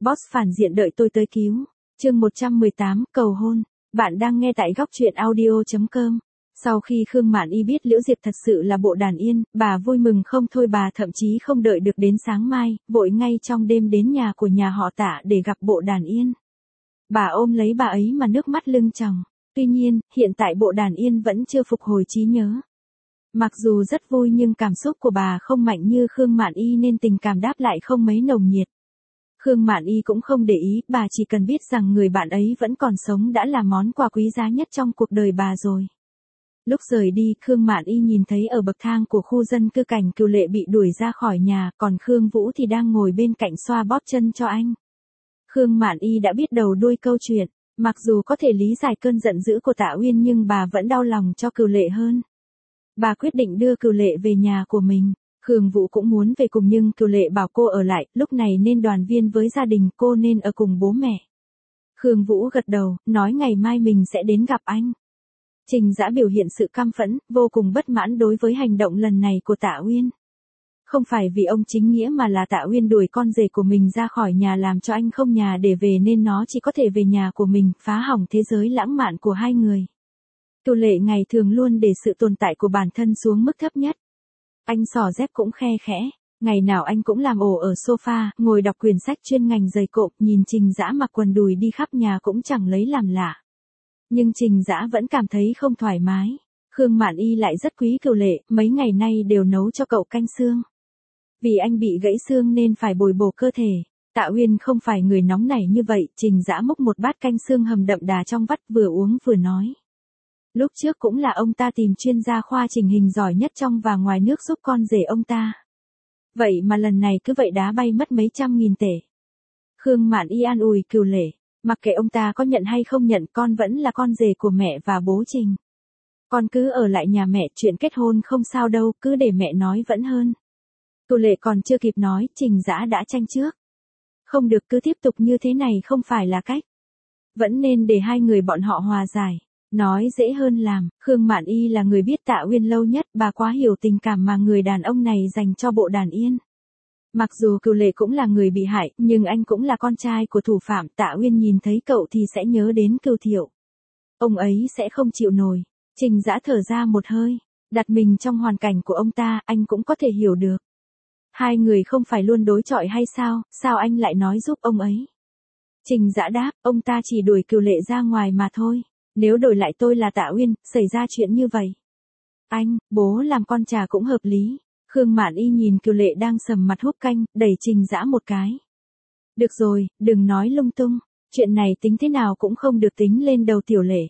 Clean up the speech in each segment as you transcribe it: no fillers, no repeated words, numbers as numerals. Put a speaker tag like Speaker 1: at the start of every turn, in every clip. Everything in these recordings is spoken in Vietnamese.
Speaker 1: Boss phản diện đợi tôi tới cứu. Chương 118, cầu hôn. Bạn đang nghe tại góc truyện audio.com. Sau khi Khương Mạn Y biết Liễu Diệp thật sự là bộ đàn yên, bà vui mừng không thôi, bà thậm chí không đợi được đến sáng mai, vội ngay trong đêm đến nhà của nhà họ Tạ để gặp bộ đàn yên. Bà ôm lấy bà ấy mà nước mắt lưng tròng. Tuy nhiên, hiện tại bộ đàn yên vẫn chưa phục hồi trí nhớ. Mặc dù rất vui nhưng cảm xúc của bà không mạnh như Khương Mạn Y nên tình cảm đáp lại không mấy nồng nhiệt. Khương Mạn Y cũng không để ý, bà chỉ cần biết rằng người bạn ấy vẫn còn sống đã là món quà quý giá nhất trong cuộc đời bà rồi. Lúc rời đi, Khương Mạn Y nhìn thấy ở bậc thang của khu dân cư Cảnh Cửu Lệ bị đuổi ra khỏi nhà, còn Khương Vũ thì đang ngồi bên cạnh xoa bóp chân cho anh. Khương Mạn Y đã biết đầu đuôi câu chuyện, mặc dù có thể lý giải cơn giận dữ của Tạ Uyên nhưng bà vẫn đau lòng cho Cửu Lệ hơn. Bà quyết định đưa Cửu Lệ về nhà của mình. Khương Vũ cũng muốn về cùng nhưng Cửu Lệ bảo cô ở lại, lúc này nên đoàn viên với gia đình, cô nên ở cùng bố mẹ. Khương Vũ gật đầu, nói ngày mai mình sẽ đến gặp anh. Trình Dã biểu hiện sự căm phẫn, vô cùng bất mãn đối với hành động lần này của Tạ Uyên. Không phải vì ông chính nghĩa mà là Tạ Uyên đuổi con rể của mình ra khỏi nhà làm cho anh không nhà để về nên nó chỉ có thể về nhà của mình, phá hỏng thế giới lãng mạn của hai người. Cửu Lệ ngày thường luôn để sự tồn tại của bản thân xuống mức thấp nhất. Anh xỏ dép cũng khe khẽ, ngày nào anh cũng làm ổ ở sofa, ngồi đọc quyển sách chuyên ngành giày cộm, nhìn Trình Dã mặc quần đùi đi khắp nhà cũng chẳng lấy làm lạ. Nhưng Trình Dã vẫn cảm thấy không thoải mái. Khương Mạn Y lại rất quý Cửu Lệ, mấy ngày nay đều nấu cho cậu canh xương. Vì anh bị gãy xương nên phải bồi bổ cơ thể. Tạ Uyên không phải người nóng nảy như vậy, Trình Dã múc một bát canh xương hầm đậm đà trong vắt vừa uống vừa nói. Lúc trước cũng là ông ta tìm chuyên gia khoa chỉnh hình giỏi nhất trong và ngoài nước giúp con rể ông ta. Vậy mà lần này cứ vậy đá bay mất mấy trăm nghìn tệ. Khương Mạn Y an ủi Cửu Lệ, mặc kệ ông ta có nhận hay không nhận, con vẫn là con rể của mẹ và bố Trình. Con cứ ở lại nhà mẹ, chuyện kết hôn không sao đâu, cứ để mẹ nói vẫn hơn. Cửu Lệ còn chưa kịp nói, Trình Dã đã tranh trước. Không được, cứ tiếp tục như thế này không phải là cách. Vẫn nên để hai người bọn họ hòa giải. Nói dễ hơn làm, Khương Mạn Y là người biết Tạ Uyên lâu nhất, bà quá hiểu tình cảm mà người đàn ông này dành cho bộ đàn yên. Mặc dù Cửu Lệ cũng là người bị hại, nhưng anh cũng là con trai của thủ phạm, Tạ Uyên nhìn thấy cậu thì sẽ nhớ đến Cửu Thiệu. Ông ấy sẽ không chịu nổi. Trình Dã thở ra một hơi, đặt mình trong hoàn cảnh của ông ta, anh cũng có thể hiểu được. Hai người không phải luôn đối chọi hay sao anh lại nói giúp ông ấy? Trình Dã đáp, ông ta chỉ đuổi Cửu Lệ ra ngoài mà thôi. Nếu đổi lại tôi là Tạ Uyên, xảy ra chuyện như vậy. Anh, bố làm con trà cũng hợp lý. Khương Mạn Y nhìn Cửu Lệ đang sầm mặt húp canh, đẩy Trình Dã một cái. Được rồi, đừng nói lung tung. Chuyện này tính thế nào cũng không được tính lên đầu Tiểu Lệ.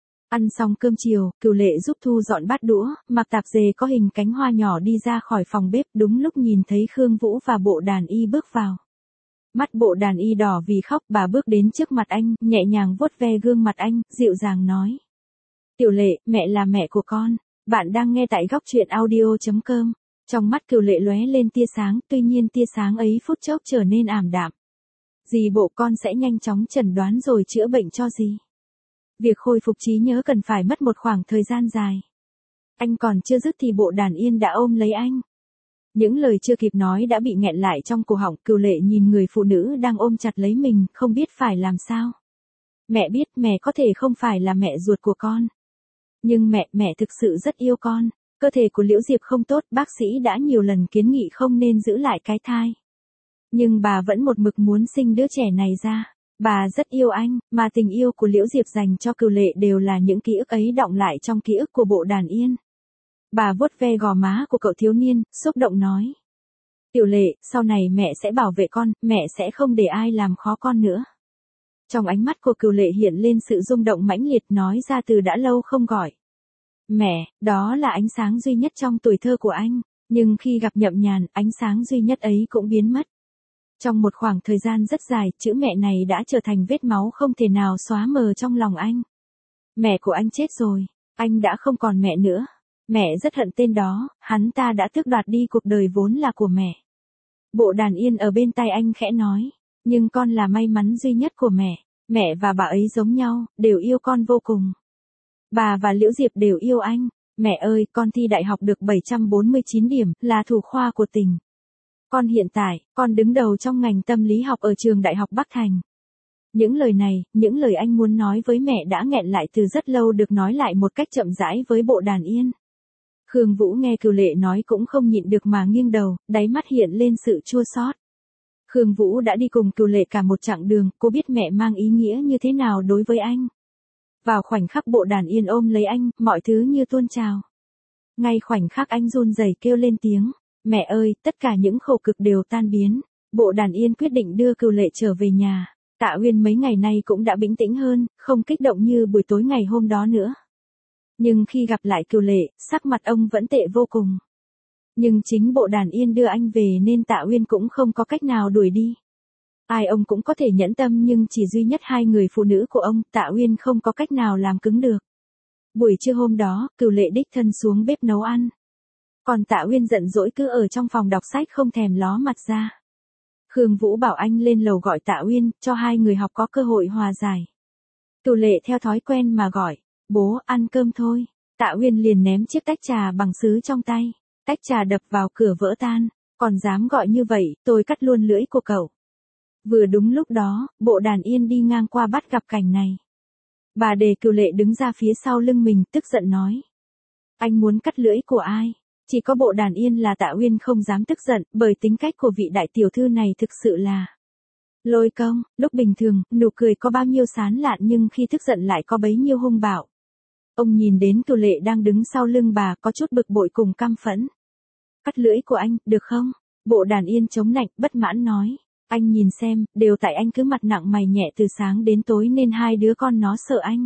Speaker 1: Ăn xong cơm chiều, Cửu Lệ giúp thu dọn bát đũa, mặc tạp dề có hình cánh hoa nhỏ đi ra khỏi phòng bếp, đúng lúc nhìn thấy Khương Vũ và bộ đàn y bước vào. Mắt bộ đàn y đỏ vì khóc, bà bước đến trước mặt anh, nhẹ nhàng vuốt ve gương mặt anh, dịu dàng nói. Tiểu Lệ, mẹ là mẹ của con. Bạn đang nghe tại góc truyện audio.com. Trong mắt Cửu Lệ lóe lên tia sáng, tuy nhiên tia sáng ấy phút chốc trở nên ảm đạm. Dì bộ con sẽ nhanh chóng chẩn đoán rồi chữa bệnh cho dì. Việc khôi phục trí nhớ cần phải mất một khoảng thời gian dài. Anh còn chưa dứt thì bộ đàn yên đã ôm lấy anh. Những lời chưa kịp nói đã bị nghẹn lại trong cổ họng, Cửu Lệ nhìn người phụ nữ đang ôm chặt lấy mình, không biết phải làm sao. Mẹ biết mẹ có thể không phải là mẹ ruột của con. Nhưng mẹ thực sự rất yêu con. Cơ thể của Liễu Diệp không tốt, bác sĩ đã nhiều lần kiến nghị không nên giữ lại cái thai. Nhưng bà vẫn một mực muốn sinh đứa trẻ này ra. Bà rất yêu anh, mà tình yêu của Liễu Diệp dành cho Cửu Lệ đều là những ký ức ấy đọng lại trong ký ức của bộ đàn yên. Bà vuốt ve gò má của cậu thiếu niên, xúc động nói. Tiểu Lệ, sau này mẹ sẽ bảo vệ con, mẹ sẽ không để ai làm khó con nữa. Trong ánh mắt của Cửu Lệ hiện lên sự rung động mãnh liệt, nói ra từ đã lâu không gọi. Mẹ, đó là ánh sáng duy nhất trong tuổi thơ của anh, nhưng khi gặp Nhậm Nhàn, ánh sáng duy nhất ấy cũng biến mất. Trong một khoảng thời gian rất dài, chữ mẹ này đã trở thành vết máu không thể nào xóa mờ trong lòng anh. Mẹ của anh chết rồi, anh đã không còn mẹ nữa. Mẹ rất hận tên đó, hắn ta đã tước đoạt đi cuộc đời vốn là của mẹ. Bộ đàn yên ở bên tai anh khẽ nói, nhưng con là may mắn duy nhất của mẹ và bà ấy giống nhau, đều yêu con vô cùng. Bà và Liễu Diệp đều yêu anh. Mẹ ơi, con thi đại học được 749 điểm, là thủ khoa của tỉnh. Con hiện tại, con đứng đầu trong ngành tâm lý học ở trường Đại học Bắc Thành. Những lời này, những lời anh muốn nói với mẹ đã nghẹn lại từ rất lâu được nói lại một cách chậm rãi với bộ đàn yên. Khương Vũ nghe Cửu Lệ nói cũng không nhịn được mà nghiêng đầu, đáy mắt hiện lên sự chua xót. Khương Vũ đã đi cùng Cửu Lệ cả một chặng đường, cô biết mẹ mang ý nghĩa như thế nào đối với anh. Vào khoảnh khắc bộ đàn yên ôm lấy anh, mọi thứ như tuôn trào. Ngay khoảnh khắc anh run rẩy kêu lên tiếng, mẹ ơi, tất cả những khổ cực đều tan biến. Bộ đàn yên quyết định đưa Cửu Lệ trở về nhà. Tạ Uyên mấy ngày nay cũng đã bình tĩnh hơn, không kích động như buổi tối ngày hôm đó nữa. Nhưng khi gặp lại Cửu Lệ, sắc mặt ông vẫn tệ vô cùng. Nhưng chính bộ đàn yên đưa anh về nên Tạ Uyên cũng không có cách nào đuổi đi. Ai ông cũng có thể nhẫn tâm nhưng chỉ duy nhất hai người phụ nữ của ông, Tạ Uyên không có cách nào làm cứng được. Buổi trưa hôm đó, Cửu Lệ đích thân xuống bếp nấu ăn. Còn Tạ Uyên giận dỗi cứ ở trong phòng đọc sách không thèm ló mặt ra. Khương Vũ bảo anh lên lầu gọi Tạ Uyên, cho hai người học có cơ hội hòa giải. Cửu Lệ theo thói quen mà gọi, bố ăn cơm thôi. Tạ Uyên liền ném chiếc tách trà bằng sứ trong tay. Tách trà đập vào cửa vỡ tan, còn dám gọi như vậy, tôi cắt luôn lưỡi của cậu. Vừa đúng lúc đó, bộ đàn yên đi ngang qua bắt gặp cảnh này. Bà để Cửu Lệ đứng ra phía sau lưng mình, tức giận nói. Anh muốn cắt lưỡi của ai? Chỉ có bộ đàn yên là Tạ Uyên không dám tức giận, bởi tính cách của vị đại tiểu thư này thực sự là lôi công. Lúc bình thường, nụ cười có bao nhiêu sán lạn nhưng khi tức giận lại có bấy nhiêu hung bạo. Ông nhìn đến Cửu Lệ đang đứng sau lưng bà có chút bực bội cùng căm phẫn. Cắt lưỡi của anh, được không? Bộ đàn yên chống nạnh, bất mãn nói. Anh nhìn xem, đều tại anh cứ mặt nặng mày nhẹ từ sáng đến tối nên hai đứa con nó sợ anh.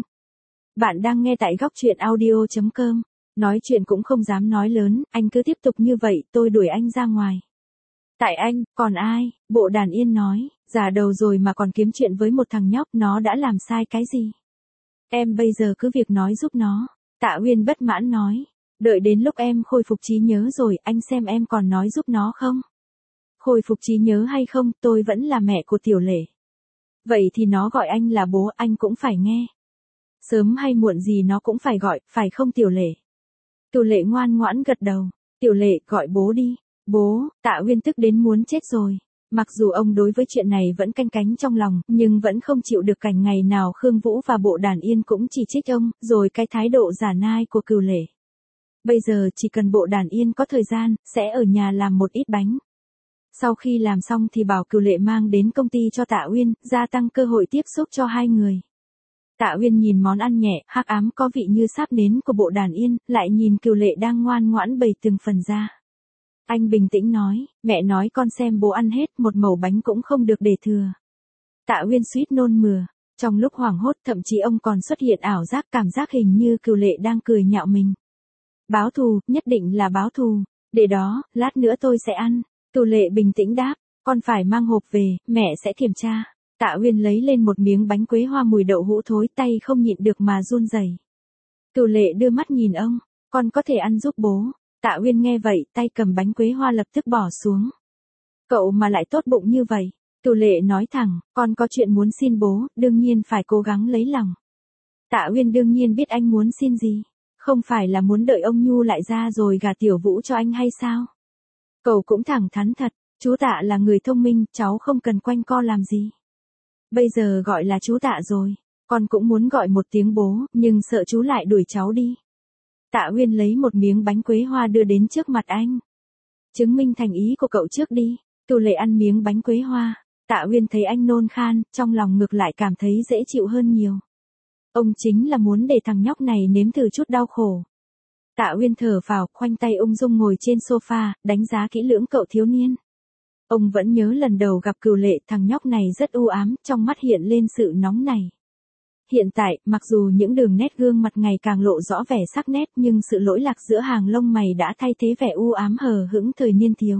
Speaker 1: Bạn đang nghe tại góc truyện audio.com. Nói chuyện cũng không dám nói lớn, anh cứ tiếp tục như vậy, tôi đuổi anh ra ngoài. Tại anh, còn ai? Bộ đàn yên nói, già đầu rồi mà còn kiếm chuyện với một thằng nhóc, nó đã làm sai cái gì? Em bây giờ cứ việc nói giúp nó. Tạ Uyên bất mãn nói, đợi đến lúc em khôi phục trí nhớ rồi, anh xem em còn nói giúp nó không? Khôi phục trí nhớ hay không, tôi vẫn là mẹ của Tiểu Lệ. Vậy thì nó gọi anh là bố, anh cũng phải nghe. Sớm hay muộn gì nó cũng phải gọi, phải không Tiểu Lệ? Cửu Lệ ngoan ngoãn gật đầu. Tiểu Lệ, gọi bố đi. Bố, Tạ Uyên tức đến muốn chết rồi. Mặc dù ông đối với chuyện này vẫn canh cánh trong lòng, nhưng vẫn không chịu được cảnh ngày nào Khương Vũ và bộ đàn yên cũng chỉ trích ông, rồi cái thái độ giả nai của Cửu Lệ. Bây giờ chỉ cần bộ đàn yên có thời gian, sẽ ở nhà làm một ít bánh. Sau khi làm xong thì bảo Cửu Lệ mang đến công ty cho Tạ Uyên, gia tăng cơ hội tiếp xúc cho hai người. Tạ Uyên nhìn món ăn nhẹ, hắc ám có vị như sáp nến của bộ đàn yên, lại nhìn Cửu Lệ đang ngoan ngoãn bày từng phần ra. Anh bình tĩnh nói, mẹ nói con xem bố ăn hết một mẩu bánh cũng không được để thừa. Tạ Uyên suýt nôn mửa, trong lúc hoảng hốt thậm chí ông còn xuất hiện ảo giác cảm giác hình như Cửu Lệ đang cười nhạo mình. Báo thù, nhất định là báo thù, để đó, lát nữa tôi sẽ ăn. Cửu Lệ bình tĩnh đáp, con phải mang hộp về, mẹ sẽ kiểm tra. Tạ Uyên lấy lên một miếng bánh quế hoa mùi đậu hũ thối, tay không nhịn được mà run rẩy. Cửu Lệ đưa mắt nhìn ông, con có thể ăn giúp bố. Tạ Uyên nghe vậy, tay cầm bánh quế hoa lập tức bỏ xuống. Cậu mà lại tốt bụng như vậy. Cửu Lệ nói thẳng, con có chuyện muốn xin bố, đương nhiên phải cố gắng lấy lòng. Tạ Uyên đương nhiên biết anh muốn xin gì. Không phải là muốn đợi ông Nhu lại ra rồi gả Tiểu Vũ cho anh hay sao? Cậu cũng thẳng thắn thật, chú Tạ là người thông minh, cháu không cần quanh co làm gì. Bây giờ gọi là chú Tạ rồi, con cũng muốn gọi một tiếng bố, nhưng sợ chú lại đuổi cháu đi. Tạ Uyên lấy một miếng bánh quế hoa đưa đến trước mặt anh. Chứng minh thành ý của cậu trước đi. Cửu Lệ ăn miếng bánh quế hoa. Tạ Uyên thấy anh nôn khan, trong lòng ngược lại cảm thấy dễ chịu hơn nhiều. Ông chính là muốn để thằng nhóc này nếm thử chút đau khổ. Tạ Uyên thở phào, khoanh tay ung dung ngồi trên sofa, đánh giá kỹ lưỡng cậu thiếu niên. Ông vẫn nhớ lần đầu gặp Cửu Lệ, thằng nhóc này rất u ám, trong mắt hiện lên sự nóng nảy. Hiện tại, mặc dù những đường nét gương mặt ngày càng lộ rõ vẻ sắc nét nhưng sự lỗi lạc giữa hàng lông mày đã thay thế vẻ u ám hờ hững thời niên thiếu.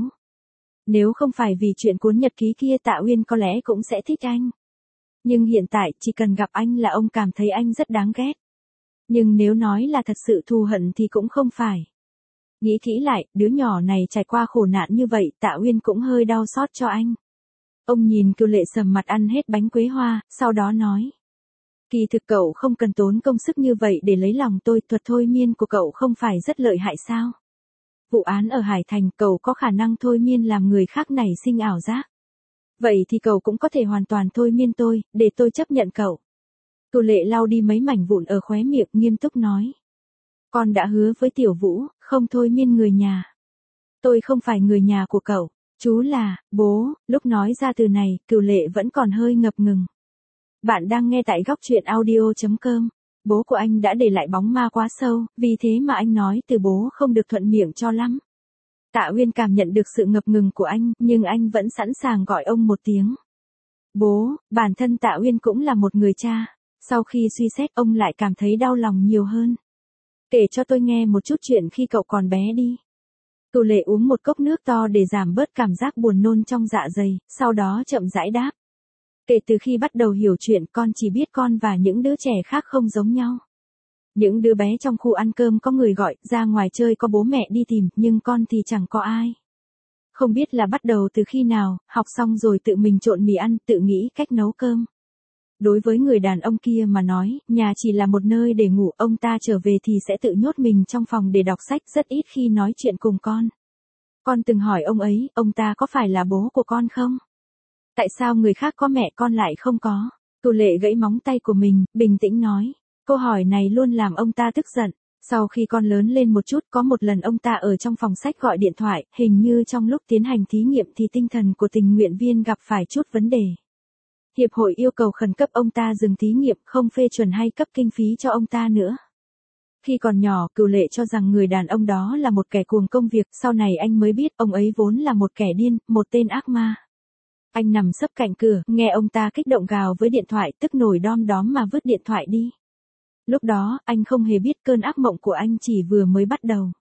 Speaker 1: Nếu không phải vì chuyện cuốn nhật ký kia Tạ Uyên có lẽ cũng sẽ thích anh. Nhưng hiện tại, chỉ cần gặp anh là ông cảm thấy anh rất đáng ghét. Nhưng nếu nói là thật sự thù hận thì cũng không phải. Nghĩ kỹ lại, đứa nhỏ này trải qua khổ nạn như vậy, Tạ Uyên cũng hơi đau xót cho anh. Ông nhìn Cửu Lệ sầm mặt ăn hết bánh quế hoa, sau đó nói. Kỳ thực cậu không cần tốn công sức như vậy để lấy lòng tôi, thuật thôi miên của cậu không phải rất lợi hại sao? Vụ án ở Hải Thành, cậu có khả năng thôi miên làm người khác nảy sinh ảo giác. Vậy thì cậu cũng có thể hoàn toàn thôi miên tôi, để tôi chấp nhận cậu. Tô Lệ lau đi mấy mảnh vụn ở khóe miệng, nghiêm túc nói. Con đã hứa với Tiểu Vũ, không thôi miên người nhà. Tôi không phải người nhà của cậu, chú là, bố. Lúc nói ra từ này, Cửu Lệ vẫn còn hơi ngập ngừng. Bạn đang nghe tại góc truyện audio.com. Bố của anh đã để lại bóng ma quá sâu, vì thế mà anh nói từ bố không được thuận miệng cho lắm. Tạ Uyên cảm nhận được sự ngập ngừng của anh, nhưng anh vẫn sẵn sàng gọi ông một tiếng. Bố. Bản thân Tạ Uyên cũng là một người cha. Sau khi suy xét, ông lại cảm thấy đau lòng nhiều hơn. Kể cho tôi nghe một chút chuyện khi cậu còn bé đi. Cửu Lệ uống một cốc nước to để giảm bớt cảm giác buồn nôn trong dạ dày, sau đó chậm rãi đáp. Kể từ khi bắt đầu hiểu chuyện, con chỉ biết con và những đứa trẻ khác không giống nhau. Những đứa bé trong khu ăn cơm có người gọi, ra ngoài chơi có bố mẹ đi tìm, nhưng con thì chẳng có ai. Không biết là bắt đầu từ khi nào, học xong rồi tự mình trộn mì ăn, tự nghĩ cách nấu cơm. Đối với người đàn ông kia mà nói, nhà chỉ là một nơi để ngủ, ông ta trở về thì sẽ tự nhốt mình trong phòng để đọc sách, rất ít khi nói chuyện cùng con. Con từng hỏi ông ấy, ông ta có phải là bố của con không? Tại sao người khác có mẹ con lại không có? Cửu Lệ gãy móng tay của mình, bình tĩnh nói. Câu hỏi này luôn làm ông ta tức giận. Sau khi con lớn lên một chút, có một lần ông ta ở trong phòng sách gọi điện thoại, hình như trong lúc tiến hành thí nghiệm thì tinh thần của tình nguyện viên gặp phải chút vấn đề. Hiệp hội yêu cầu khẩn cấp ông ta dừng thí nghiệm, không phê chuẩn hay cấp kinh phí cho ông ta nữa. Khi còn nhỏ, Cửu Lệ cho rằng người đàn ông đó là một kẻ cuồng công việc, sau này anh mới biết ông ấy vốn là một kẻ điên, một tên ác ma. Anh nằm sấp cạnh cửa, nghe ông ta kích động gào với điện thoại, tức nổi đom đóm mà vứt điện thoại đi. Lúc đó, anh không hề biết cơn ác mộng của anh chỉ vừa mới bắt đầu.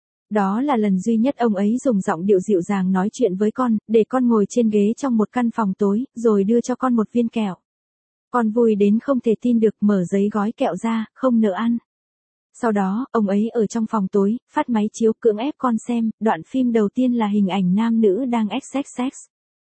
Speaker 1: Đó là lần duy nhất ông ấy dùng giọng điệu dịu dàng nói chuyện với con, để con ngồi trên ghế trong một căn phòng tối, rồi đưa cho con một viên kẹo. Con vui đến không thể tin được, mở giấy gói kẹo ra, không nỡ ăn. Sau đó, ông ấy ở trong phòng tối, phát máy chiếu cưỡng ép con xem, đoạn phim đầu tiên là hình ảnh nam nữ đang sex.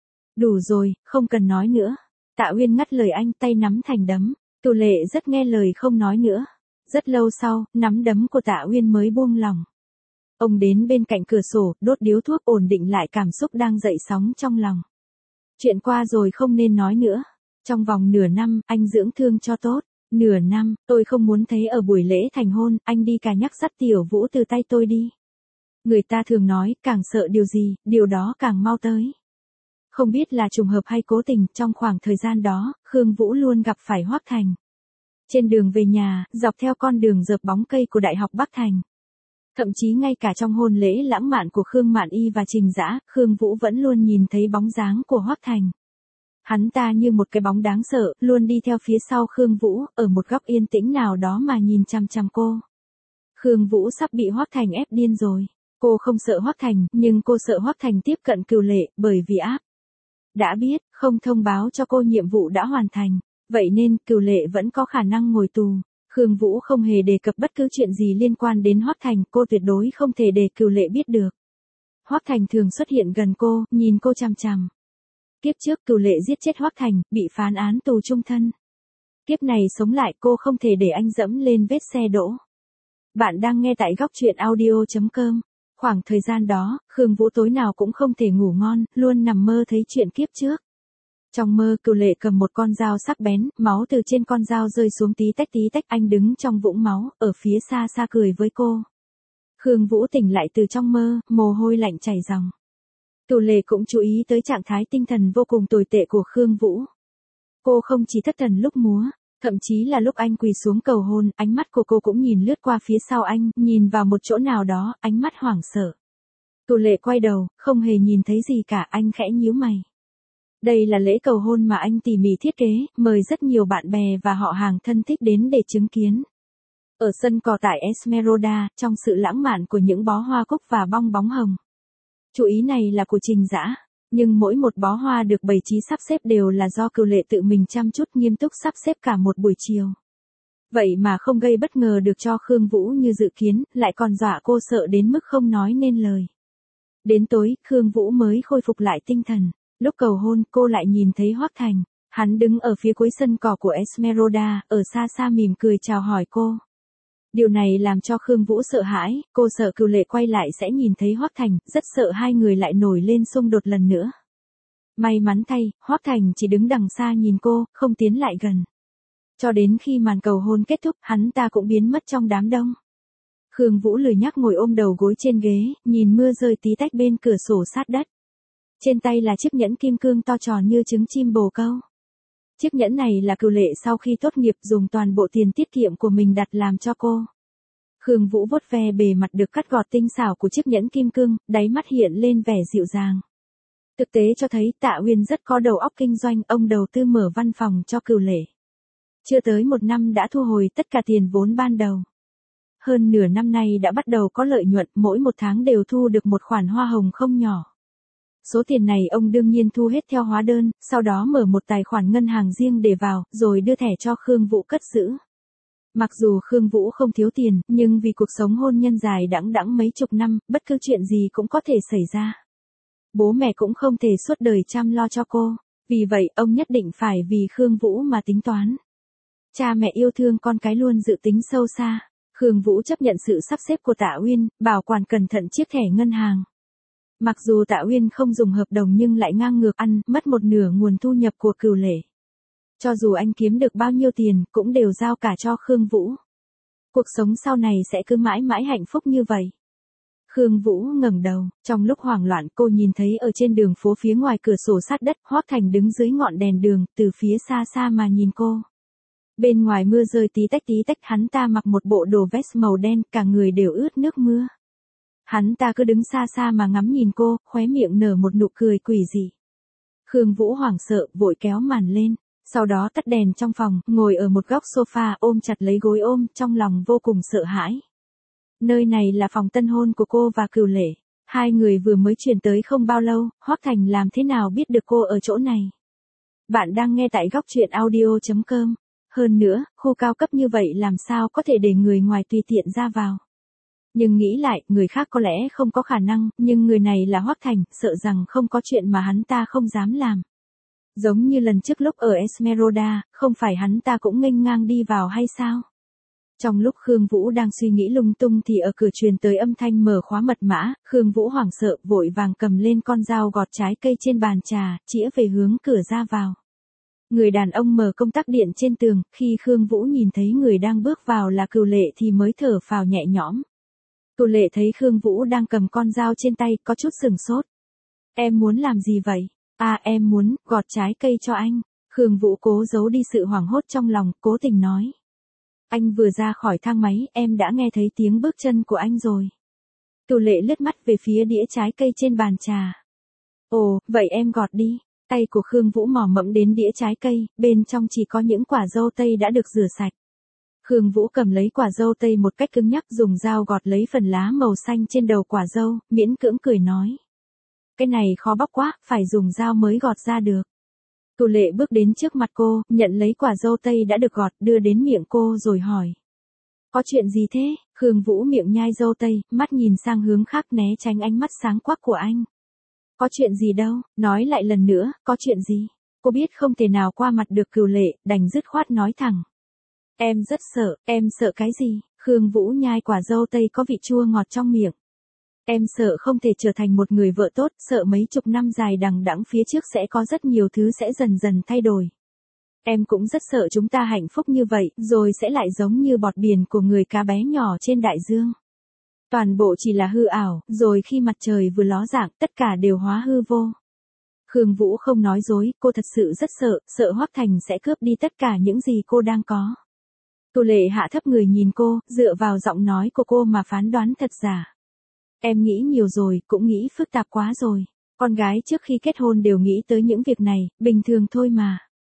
Speaker 1: Đủ rồi, không cần nói nữa. Tạ Uyên ngắt lời anh, tay nắm thành đấm. Cửu Lệ rất nghe lời không nói nữa. Rất lâu sau, nắm đấm của Tạ Uyên mới buông lỏng. Ông đến bên cạnh cửa sổ, đốt điếu thuốc ổn định lại cảm xúc đang dậy sóng trong lòng. Chuyện qua rồi không nên nói nữa. Trong vòng nửa năm, anh dưỡng thương cho tốt. Nửa năm, tôi không muốn thấy ở buổi lễ thành hôn, anh đi cả nhắc dắt Tiểu Vũ từ tay tôi đi. Người ta thường nói, càng sợ điều gì, điều đó càng mau tới. Không biết là trùng hợp hay cố tình, trong khoảng thời gian đó, Khương Vũ luôn gặp phải Hoắc Thành. Trên đường về nhà, dọc theo con đường dợp bóng cây của Đại học Bắc Thành. Thậm chí ngay cả trong hôn lễ lãng mạn của Khương Mạn Y và Trình Dã, Khương Vũ vẫn luôn nhìn thấy bóng dáng của Hoắc Thành. Hắn ta như một cái bóng đáng sợ, luôn đi theo phía sau Khương Vũ, ở một góc yên tĩnh nào đó mà nhìn chằm chằm cô. Khương Vũ sắp bị Hoắc Thành ép điên rồi. Cô không sợ Hoắc Thành, nhưng cô sợ Hoắc Thành tiếp cận Cửu Lệ, bởi vì áp. Đã biết, không thông báo cho cô nhiệm vụ đã hoàn thành. Vậy nên, Cửu Lệ vẫn có khả năng ngồi tù. Khương Vũ không hề đề cập bất cứ chuyện gì liên quan đến Hoắc Thành, cô tuyệt đối không thể để Cửu Lệ biết được. Hoắc Thành thường xuất hiện gần cô, nhìn cô chằm chằm. Kiếp trước Cửu Lệ giết chết Hoắc Thành, bị phán án tù chung thân. Kiếp này sống lại, cô không thể để anh dẫm lên vết xe đỗ. Bạn đang nghe tại góc truyện audio.com. Khoảng thời gian đó, Khương Vũ tối nào cũng không thể ngủ ngon, luôn nằm mơ thấy chuyện kiếp trước. Trong mơ, Cửu Lệ cầm một con dao sắc bén, máu từ trên con dao rơi xuống tí tách, anh đứng trong vũng máu, ở phía xa xa cười với cô. Khương Vũ tỉnh lại từ trong mơ, mồ hôi lạnh chảy ròng. Cửu Lệ cũng chú ý tới trạng thái tinh thần vô cùng tồi tệ của Khương Vũ. Cô không chỉ thất thần lúc múa, thậm chí là lúc anh quỳ xuống cầu hôn, ánh mắt của cô cũng nhìn lướt qua phía sau anh, nhìn vào một chỗ nào đó, ánh mắt hoảng sợ. Cửu Lệ quay đầu, không hề nhìn thấy gì cả, anh khẽ nhíu mày. Đây là lễ cầu hôn mà anh tỉ mỉ thiết kế, mời rất nhiều bạn bè và họ hàng thân thích đến để chứng kiến. Ở sân cỏ tại Esmeralda, trong sự lãng mạn của những bó hoa cúc và bong bóng hồng. Chú ý này là của Trình Dã, nhưng mỗi một bó hoa được bày trí sắp xếp đều là do Cửu Lệ tự mình chăm chút nghiêm túc sắp xếp cả một buổi chiều. Vậy mà không gây bất ngờ được cho Khương Vũ như dự kiến, lại còn dọa cô sợ đến mức không nói nên lời. Đến tối, Khương Vũ mới khôi phục lại tinh thần. Lúc cầu hôn, cô lại nhìn thấy Hoắc Thành. Hắn đứng ở phía cuối sân cỏ của Esmeralda, ở xa xa mỉm cười chào hỏi cô. Điều này làm cho Khương Vũ sợ hãi, cô sợ Cửu Lệ quay lại sẽ nhìn thấy Hoắc Thành, rất sợ hai người lại nổi lên xung đột lần nữa. May mắn thay, Hoắc Thành chỉ đứng đằng xa nhìn cô, không tiến lại gần. Cho đến khi màn cầu hôn kết thúc, hắn ta cũng biến mất trong đám đông. Khương Vũ lười nhác ngồi ôm đầu gối trên ghế, nhìn mưa rơi tí tách bên cửa sổ sát đất. Trên tay là chiếc nhẫn kim cương to tròn như trứng chim bồ câu. Chiếc nhẫn này là Cửu Lệ sau khi tốt nghiệp dùng toàn bộ tiền tiết kiệm của mình đặt làm cho cô. Khương Vũ vuốt ve bề mặt được cắt gọt tinh xảo của chiếc nhẫn kim cương, đáy mắt hiện lên vẻ dịu dàng. Thực tế cho thấy Tạ Uyên rất có đầu óc kinh doanh, ông đầu tư mở văn phòng cho Cửu Lệ. Chưa tới 1 năm đã thu hồi tất cả tiền vốn ban đầu. Hơn nửa năm nay đã bắt đầu có lợi nhuận, mỗi 1 tháng đều thu được một khoản hoa hồng không nhỏ. Số tiền này ông đương nhiên thu hết theo hóa đơn, sau đó mở một tài khoản ngân hàng riêng để vào, rồi đưa thẻ cho Khương Vũ cất giữ. Mặc dù Khương Vũ không thiếu tiền, nhưng vì cuộc sống hôn nhân dài đẵng đẵng mấy chục năm, bất cứ chuyện gì cũng có thể xảy ra. Bố mẹ cũng không thể suốt đời chăm lo cho cô, vì vậy ông nhất định phải vì Khương Vũ mà tính toán. Cha mẹ yêu thương con cái luôn dự tính sâu xa. Khương Vũ chấp nhận sự sắp xếp của Tạ Uyên, bảo quản cẩn thận chiếc thẻ ngân hàng. Mặc dù Tạ Uyên không dùng hợp đồng nhưng lại ngang ngược ăn, mất một nửa nguồn thu nhập của Cửu Lệ. Cho dù anh kiếm được bao nhiêu tiền, cũng đều giao cả cho Khương Vũ. Cuộc sống sau này sẽ cứ mãi mãi hạnh phúc như vậy. Khương Vũ ngẩng đầu, trong lúc hoảng loạn cô nhìn thấy ở trên đường phố phía ngoài cửa sổ sát đất, Hoắc Thành đứng dưới ngọn đèn đường, từ phía xa xa mà nhìn cô. Bên ngoài mưa rơi tí tách, hắn ta mặc một bộ đồ vest màu đen, cả người đều ướt nước mưa. Hắn ta cứ đứng xa xa mà ngắm nhìn cô, khóe miệng nở một nụ cười quỷ dị. Khương Vũ hoảng sợ, vội kéo màn lên, sau đó tắt đèn trong phòng, ngồi ở một góc sofa ôm chặt lấy gối ôm, trong lòng vô cùng sợ hãi. Nơi này là phòng tân hôn của cô và Cửu Lệ. Hai người vừa mới chuyển tới không bao lâu, Hoắc Thành làm thế nào biết được cô ở chỗ này. Bạn đang nghe tại góc truyện audio.com. Hơn nữa, khu cao cấp như vậy làm sao có thể để người ngoài tùy tiện ra vào. Nhưng nghĩ lại, người khác có lẽ không có khả năng, nhưng người này là Hoắc Thành, sợ rằng không có chuyện mà hắn ta không dám làm. Giống như lần trước lúc ở Esmeralda, không phải hắn ta cũng nghênh ngang đi vào hay sao? Trong lúc Khương Vũ đang suy nghĩ lung tung thì ở cửa truyền tới âm thanh mở khóa mật mã, Khương Vũ hoảng sợ vội vàng cầm lên con dao gọt trái cây trên bàn trà, chĩa về hướng cửa ra vào. Người đàn ông mở công tắc điện trên tường, khi Khương Vũ nhìn thấy người đang bước vào là Cửu Lệ thì mới thở phào nhẹ nhõm. Cửu Lệ thấy Khương Vũ đang cầm con dao trên tay, có chút sửng sốt. Em muốn làm gì vậy? À, em muốn gọt trái cây cho anh. Khương Vũ cố giấu đi sự hoảng hốt trong lòng, cố tình nói. Anh vừa ra khỏi thang máy, em đã nghe thấy tiếng bước chân của anh rồi. Cửu Lệ lướt mắt về phía đĩa trái cây trên bàn trà. Ồ, vậy em gọt đi. Tay của Khương Vũ mò mẫm đến đĩa trái cây, bên trong chỉ có những quả dâu tây đã được rửa sạch. Khương Vũ cầm lấy quả dâu tây một cách cứng nhắc, dùng dao gọt lấy phần lá màu xanh trên đầu quả dâu, miễn cưỡng cười nói. Cái này khó bóc quá, phải dùng dao mới gọt ra được. Cửu Lệ bước đến trước mặt cô, nhận lấy quả dâu tây đã được gọt, đưa đến miệng cô rồi hỏi. Có chuyện gì thế? Khương Vũ miệng nhai dâu tây, mắt nhìn sang hướng khác né tránh ánh mắt sáng quắc của anh. Có chuyện gì đâu, nói lại lần nữa, có chuyện gì? Cô biết không thể nào qua mặt được Cửu Lệ, đành dứt khoát nói thẳng. Em rất sợ, em sợ cái gì? Khương Vũ nhai quả dâu tây có vị chua ngọt trong miệng. Em sợ không thể trở thành một người vợ tốt, sợ mấy chục năm dài đằng đẵng phía trước sẽ có rất nhiều thứ sẽ dần dần thay đổi. Em cũng rất sợ chúng ta hạnh phúc như vậy, rồi sẽ lại giống như bọt biển của người cá bé nhỏ trên đại dương. Toàn bộ chỉ là hư ảo, rồi khi mặt trời vừa ló dạng, tất cả đều hóa hư vô. Khương Vũ không nói dối, cô thật sự rất sợ, sợ Hoắc Thành sẽ cướp đi tất cả những gì cô đang có. Cửu Lệ hạ thấp người nhìn cô, dựa vào giọng nói của cô mà phán đoán thật giả. Em nghĩ nhiều rồi, cũng nghĩ phức tạp quá rồi. Con gái trước khi kết hôn đều nghĩ tới những việc này, bình thường thôi mà.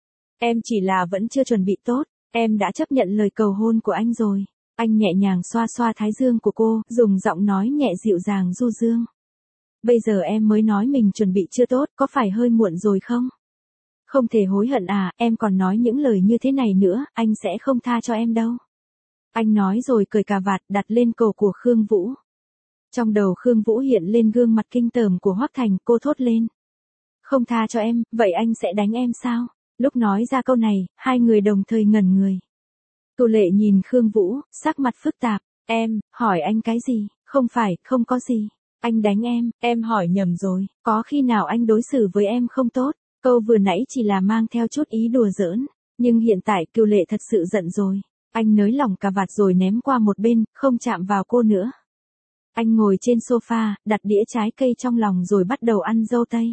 Speaker 1: Em chỉ là vẫn chưa chuẩn bị tốt, em đã chấp nhận lời cầu hôn của anh rồi. Anh nhẹ nhàng xoa xoa thái dương của cô, dùng giọng nói nhẹ dịu dàng du dương. Bây giờ em mới nói mình chuẩn bị chưa tốt, có phải hơi muộn rồi không? Không thể hối hận à, em còn nói những lời như thế này nữa, anh sẽ không tha cho em đâu. Anh nói rồi cởi cà vạt đặt lên cổ của Khương Vũ. Trong đầu Khương Vũ hiện lên gương mặt kinh tởm của Hoắc Thành, cô thốt lên. Không tha cho em, vậy anh sẽ đánh em sao? Lúc nói ra câu này, hai người đồng thời ngẩn người. Cửu Lệ nhìn Khương Vũ, sắc mặt phức tạp. Em, hỏi anh cái gì? Không phải, không có gì. Anh đánh em hỏi nhầm rồi. Có khi nào anh đối xử với em không tốt? Câu vừa nãy chỉ là mang theo chút ý đùa giỡn. Nhưng hiện tại Cửu Lệ thật sự giận rồi. Anh nới lỏng cà vạt rồi ném qua một bên, không chạm vào cô nữa. Anh ngồi trên sofa, đặt đĩa trái cây trong lòng rồi bắt đầu ăn dâu tây.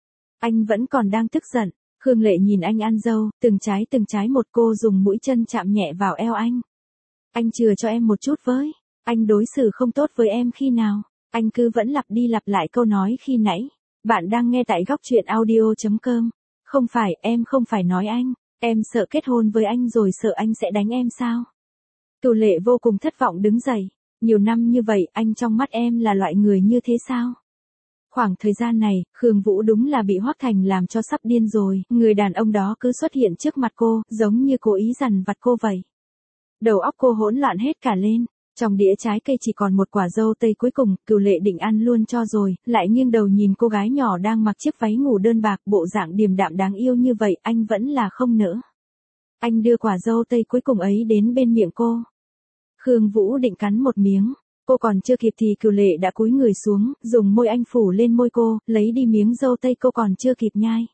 Speaker 1: Anh vẫn còn đang tức giận. Khương Lệ nhìn anh ăn dâu, từng trái một, cô dùng mũi chân chạm nhẹ vào eo anh. Anh chừa cho em một chút với. Anh đối xử không tốt với em khi nào? Anh cứ vẫn lặp đi lặp lại câu nói khi nãy. Bạn đang nghe tại góc truyện audio.com. Không phải, em không phải nói anh. Em sợ kết hôn với anh rồi sợ anh sẽ đánh em sao? Cửu Lệ vô cùng thất vọng đứng dậy. Nhiều năm như vậy, anh trong mắt em là loại người như thế sao? Khoảng thời gian này, Khương Vũ đúng là bị Hoắc Thành làm cho sắp điên rồi, người đàn ông đó cứ xuất hiện trước mặt cô, giống như cố ý dằn vặt cô vậy. Đầu óc cô hỗn loạn hết cả lên, trong đĩa trái cây chỉ còn một quả dâu tây cuối cùng, Cửu Lệ định ăn luôn cho rồi, lại nghiêng đầu nhìn cô gái nhỏ đang mặc chiếc váy ngủ đơn bạc, bộ dạng điềm đạm đáng yêu như vậy, anh vẫn là không nỡ. Anh đưa quả dâu tây cuối cùng ấy đến bên miệng cô. Khương Vũ định cắn một miếng. Cô còn chưa kịp thì Cửu Lệ đã cúi người xuống, dùng môi anh phủ lên môi cô, lấy đi miếng dâu tây cô còn chưa kịp nhai.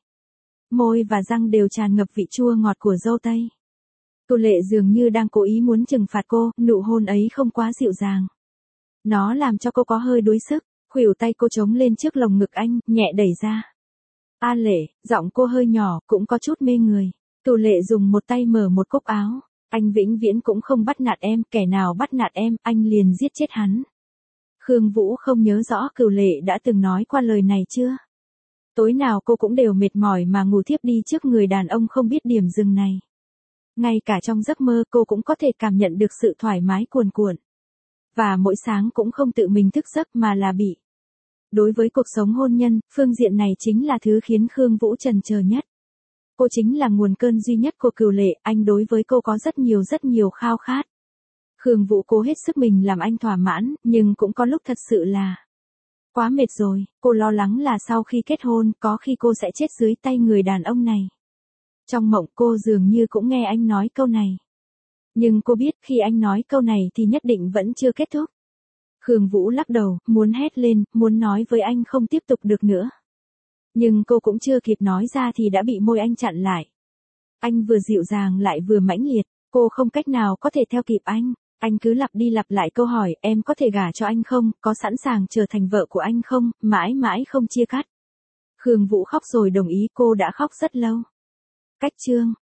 Speaker 1: Môi và răng đều tràn ngập vị chua ngọt của dâu tây. Cửu Lệ dường như đang cố ý muốn trừng phạt cô, nụ hôn ấy không quá dịu dàng. Nó làm cho cô có hơi đuối sức, khuỷu tay cô chống lên trước lồng ngực anh, nhẹ đẩy ra. A Lệ, giọng cô hơi nhỏ, cũng có chút mê người. Cửu Lệ dùng một tay mở một cúc áo. Anh vĩnh viễn cũng không bắt nạt em, kẻ nào bắt nạt em, anh liền giết chết hắn. Khương Vũ không nhớ rõ Cửu Lệ đã từng nói qua lời này chưa? Tối nào cô cũng đều mệt mỏi mà ngủ thiếp đi trước người đàn ông không biết điểm dừng này. Ngay cả trong giấc mơ cô cũng có thể cảm nhận được sự thoải mái cuồn cuộn. Và mỗi sáng cũng không tự mình thức giấc mà là bị. Đối với cuộc sống hôn nhân, phương diện này chính là thứ khiến Khương Vũ trần chờ nhất. Cô chính là nguồn cơn duy nhất của Cửu Lệ, anh đối với cô có rất nhiều khao khát. Khương Vũ cố hết sức mình làm anh thỏa mãn, nhưng cũng có lúc thật sự là quá mệt rồi, cô lo lắng là sau khi kết hôn, có khi cô sẽ chết dưới tay người đàn ông này. Trong mộng cô dường như cũng nghe anh nói câu này. Nhưng cô biết khi anh nói câu này thì nhất định vẫn chưa kết thúc. Khương Vũ lắc đầu, muốn hét lên, muốn nói với anh không tiếp tục được nữa. Nhưng cô cũng chưa kịp nói ra thì đã bị môi anh chặn lại. Anh vừa dịu dàng lại vừa mãnh liệt, cô không cách nào có thể theo kịp anh. Anh cứ lặp đi lặp lại câu hỏi, em có thể gả cho anh không, có sẵn sàng trở thành vợ của anh không, mãi mãi không chia cắt. Khương Vũ khóc rồi đồng ý, cô đã khóc rất lâu. Cách chương